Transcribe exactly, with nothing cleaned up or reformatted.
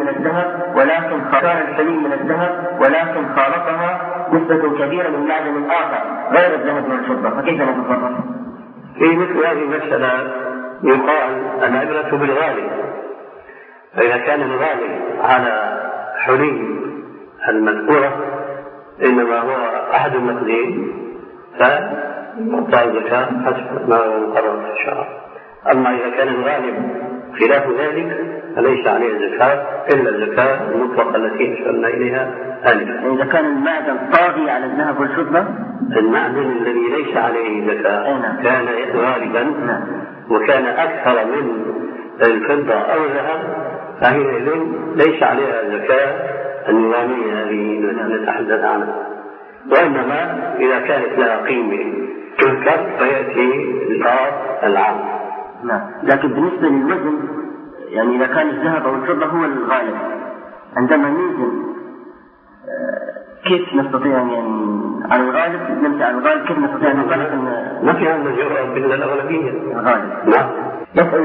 من الذهب ولكن كان الحلي من الذهب ولكن خالطها نسبة كبيرة من معدن آخر غير الذهب والفضة، فكيف نتصرف؟ في مثل هذه المسألة يقال العبرة بالغالب، فإذا كان الغالب على حلي المذكورة إنما هو أحد النقدين فيعطى الزكاة حسب ما هو مقرر في الشرع. أما إذا كان الغالب خلاف ذلك فليس عليه الزكاة إلا الزكاة المطلقة التي أشرنا إليها آنفا. إذا كان المعدن طاغي على الذهب والفضة، المعدن الذي ليس عليه زكاة كان غالبا وكان أكثر من الفضة أو الذهب فحينئذ ليس عليها زكاة النظامية التي نتحدث عنها، وإنما إذا كانت لها قيمة تذكر فيأتي الإطار العام. نعم. لكن بالنسبة للوزن يعني إذا كان الذهب أو الفضة هو الغالب عندما نوزن كيف نستطيع يعني على الغالب نمشي على الغالب كيف نستطيع أن نقول ما في هذا الجواب إلا الأغلبية الغالب؟ نعم.